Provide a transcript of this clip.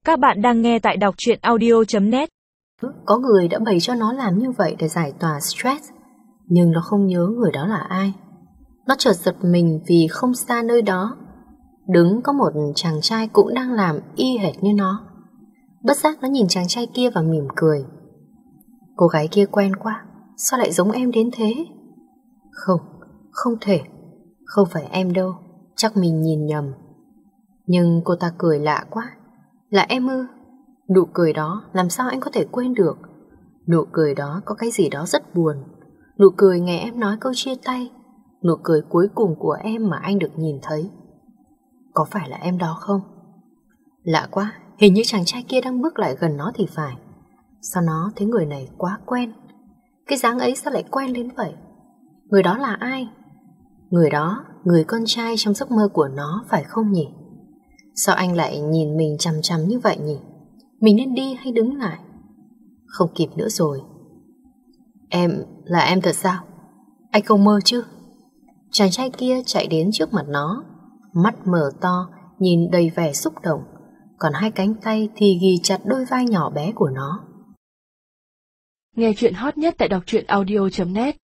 Các bạn đang nghe tại đọc truyện audio.net. Có người đã bày cho nó làm như vậy để giải tỏa stress, nhưng nó không nhớ người đó là ai. Nó chợt giật mình vì không xa nơi đó đứng có một chàng trai cũng đang làm y hệt như nó. Bất giác nó nhìn chàng trai kia và mỉm cười. Cô gái kia quen quá, sao lại giống em đến thế? Không, không thể, không phải em đâu, chắc mình nhìn nhầm. Nhưng cô ta cười lạ quá. Là em ư? Nụ cười đó làm sao anh có thể quên được? Nụ cười đó có cái gì đó rất buồn. Nụ cười nghe em nói câu chia tay, nụ cười cuối cùng của em mà anh được nhìn thấy. Có phải là em đó không? Lạ quá, hình như chàng trai kia đang bước lại gần nó thì phải. Sao nó thấy người này quá quen? Cái dáng ấy sao lại quen đến vậy? Người đó là ai? Người đó, người con trai trong giấc mơ của nó phải không nhỉ? Sao anh lại nhìn mình chằm chằm như vậy nhỉ? Mình nên đi hay đứng lại? Không kịp nữa rồi. Em, là em thật sao? Anh không mơ chứ? Chàng trai kia chạy đến trước mặt nó, mắt mở to, nhìn đầy vẻ xúc động, còn hai cánh tay thì ghi chặt đôi vai nhỏ bé của nó. Nghe chuyện hot nhất tại đọc truyện audio.net.